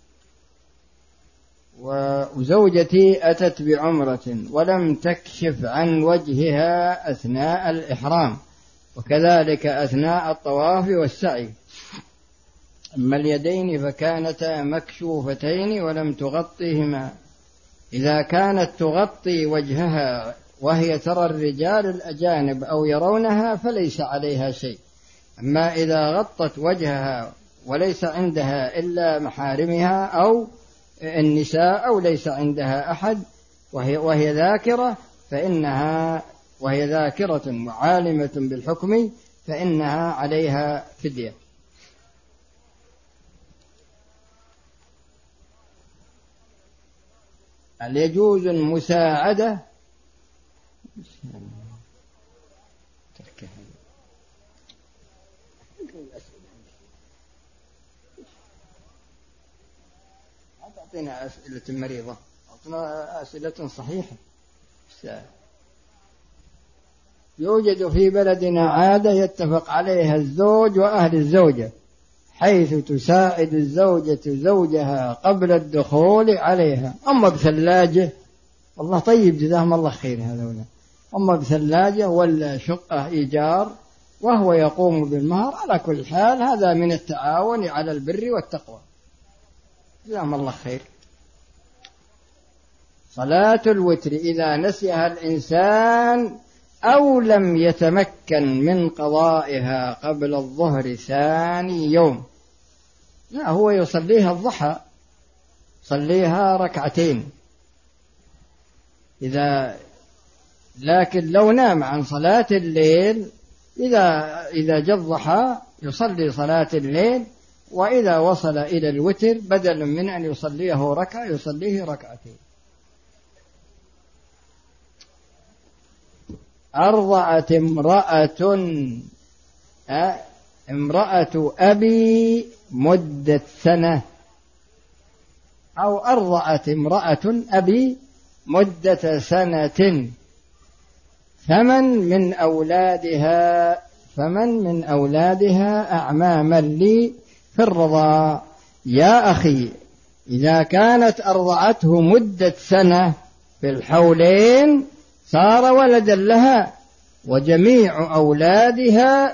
وزوجتي أتت بعمرة ولم تكشف عن وجهها أثناء الإحرام، وكذلك أثناء الطواف والسعي، أما اليدين فكانتا مكشوفتين ولم تغطيهما. إذا كانت تغطي وجهها وهي ترى الرجال الأجانب أو يرونها فليس عليها شيء، أما إذا غطت وجهها وليس عندها إلا محارمها أو النساء أو ليس عندها أحد وهي, وهي ذاكرة فإنها وهي ذاكرة وعالمة بالحكم فإنها عليها فدية. هل يجوز المساعدة؟ أعطينا أسئلة مريضة، أعطينا أسئلة صحيحة. يوجد في بلدنا عادة يتفق عليها الزوج وأهل الزوجة حيث تساعد الزوجة زوجها قبل الدخول عليها، أما بثلاجة والله طيب جزاهم الله خير هذولا، أما بثلاجة ولا شقة إيجار وهو يقوم بالمهر، على كل حال هذا من التعاون على البر والتقوى جزاهم الله خير. صلاة الوتر إذا نسيها الإنسان أو لم يتمكن من قضائها قبل الظهر ثاني يوم، لا هو يصليها الضحى، صليها ركعتين إذا، لكن لو نام عن صلاة الليل إذا إذا جاء الضحى يصلي صلاة الليل، وإذا وصل إلى الوتر بدلا من أن يصليه ركعة يصليه ركعتين. أرضعت امرأة امرأة أبي مدة سنة، أو أرضعت امرأة أبي مدة سنة، فمن من أولادها فمن من أولادها أعماما لي في الرضاع. يا أخي إذا كانت أرضعته مدة سنة في الحولين صار ولدا لها، وجميع أولادها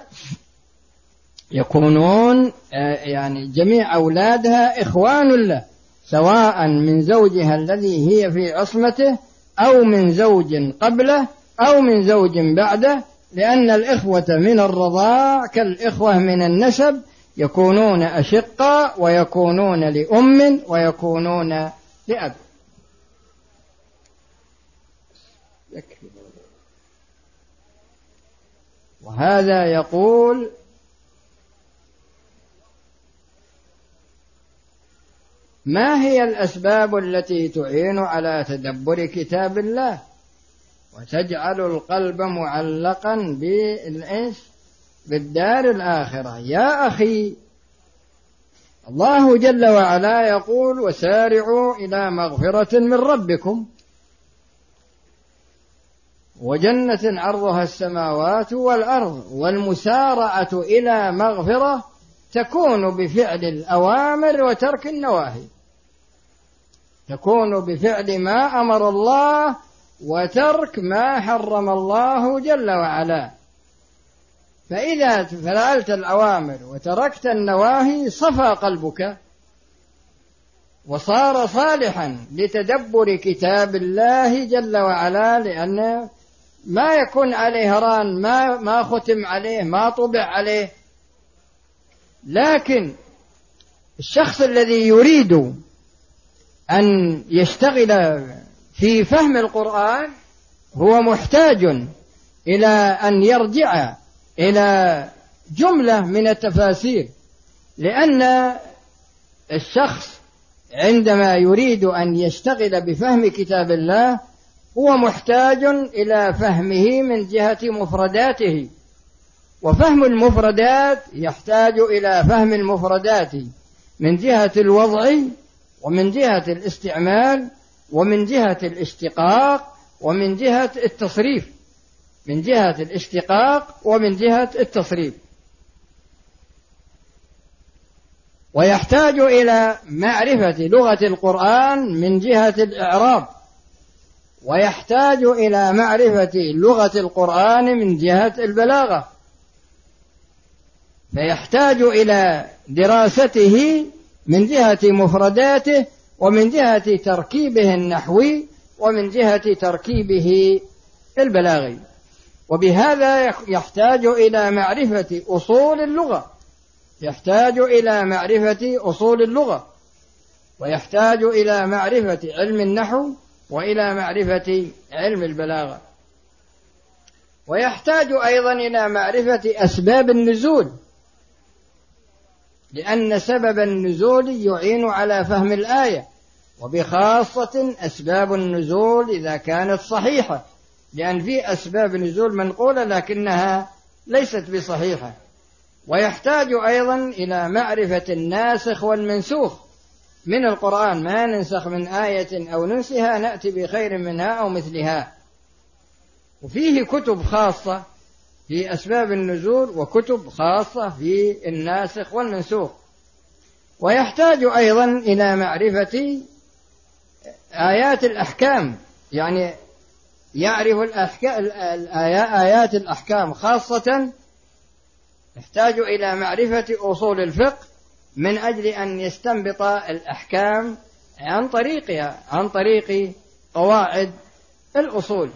يكونون يعني جميع أولادها إخوان له، سواء من زوجها الذي هي في عصمته أو من زوج قبله أو من زوج بعده، لأن الإخوة من الرضاع كالإخوة من النسب، يكونون أشقاء ويكونون لأم ويكونون لأب. وهذا يقول ما هي الأسباب التي تعين على تدبر كتاب الله وتجعل القلب معلقا بالإيش بالدار الآخرة؟ يا أخي الله جل وعلا يقول وسارعوا إلى مغفرة من ربكم وجنة عرضها السماوات والأرض، والمسارعة إلى مغفرة تكون بفعل الأوامر وترك النواهي، تكون بفعل ما أمر الله وترك ما حرم الله جل وعلا. فإذا فعلت الأوامر وتركت النواهي صفى قلبك وصار صالحا لتدبر كتاب الله جل وعلا، لأن ما يكون عليه هران، ما ما ختم عليه، ما طبع عليه. لكن الشخص الذي يريد أن يشتغل في فهم القرآن هو محتاج إلى أن يرجع إلى جملة من التفاسير، لأن الشخص عندما يريد أن يشتغل بفهم كتاب الله هو محتاج إلى فهمه من جهة مفرداته، وفهم المفردات يحتاج إلى فهم المفردات من جهة الوضع ومن جهة الاستعمال ومن جهة الاشتقاق ومن جهة التصريف، من جهة الاشتقاق ومن جهة التصريف. ويحتاج إلى معرفة لغة القرآن من جهة الإعراب، ويحتاج إلى معرفة لغة القرآن من جهة البلاغة، فيحتاج إلى دراسته من جهة مفرداته ومن جهة تركيبه النحوي ومن جهة تركيبه البلاغي. وبهذا يحتاج إلى معرفة أصول اللغة، يحتاج إلى معرفة أصول اللغة، ويحتاج إلى معرفة علم النحو، وإلى معرفة علم البلاغة، ويحتاج أيضا إلى معرفة أسباب النزول، لأن سبب النزول يعين على فهم الآية، وبخاصة أسباب النزول إذا كانت صحيحة، لأن في أسباب نزول منقولة لكنها ليست بصحيحة. ويحتاج أيضا إلى معرفة الناسخ والمنسوخ من القرآن، ما ننسخ من آية أو ننسها نأتي بخير منها أو مثلها. وفيه كتب خاصة في أسباب النزول وكتب خاصة في الناسخ والمنسوخ. ويحتاج أيضا إلى معرفة آيات الأحكام، يعني يعرف الأحكام آيات الأحكام خاصة، يحتاج إلى معرفة أصول الفقه من أجل أن يستنبط الأحكام عن طريقها، عن طريق قواعد الأصول.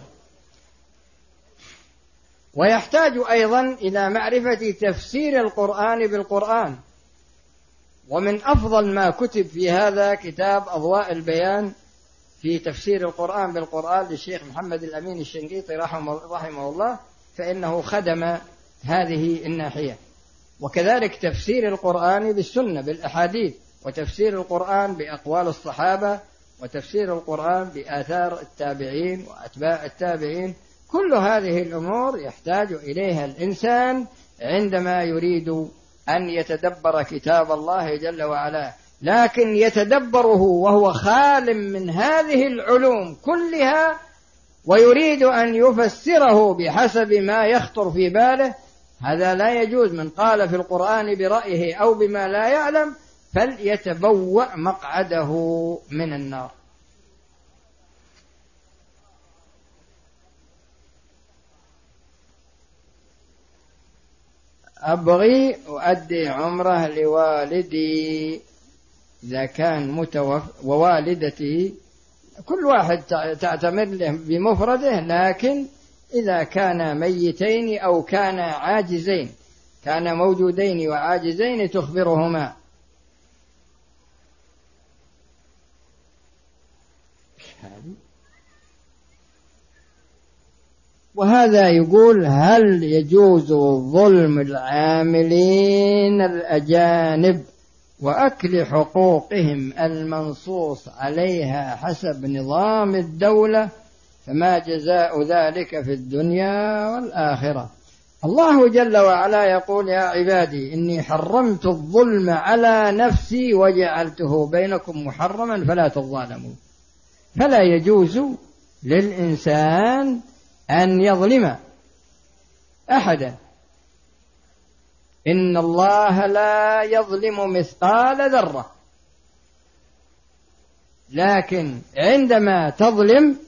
ويحتاج أيضا إلى معرفة تفسير القرآن بالقرآن، ومن أفضل ما كتب في هذا كتاب أضواء البيان في تفسير القرآن بالقرآن للشيخ محمد الأمين الشنقيطي رحمه الله، فإنه خدم هذه الناحية. وكذلك تفسير القرآن بالسنة بالأحاديث، وتفسير القرآن بأقوال الصحابة، وتفسير القرآن بآثار التابعين وأتباع التابعين. كل هذه الأمور يحتاج إليها الإنسان عندما يريد أن يتدبر كتاب الله جل وعلا، لكن يتدبره وهو خال من هذه العلوم كلها، ويريد أن يفسره بحسب ما يخطر في باله، هذا لا يجوز. من قال في القرآن برأيه أو بما لا يعلم فليتبوأ مقعده من النار. أبغي أؤدي عمره لوالدي إذا كان متوفى ووالدتي، كل واحد تعتمر له بمفرده، لكن إذا كان ميتين أو كان عاجزين، كان موجودين وعاجزين تخبرهما. وهذا يقول: هل يجوز ظلم العاملين الأجانب وأكل حقوقهم المنصوص عليها حسب نظام الدولة؟ فما جزاء ذلك في الدنيا والآخرة؟ الله جل وعلا يقول: يا عبادي إني حرمت الظلم على نفسي وجعلته بينكم محرما فلا تظالموا. فلا يجوز للإنسان أن يظلم أحدا. إن الله لا يظلم مثقال ذرة، لكن عندما تظلم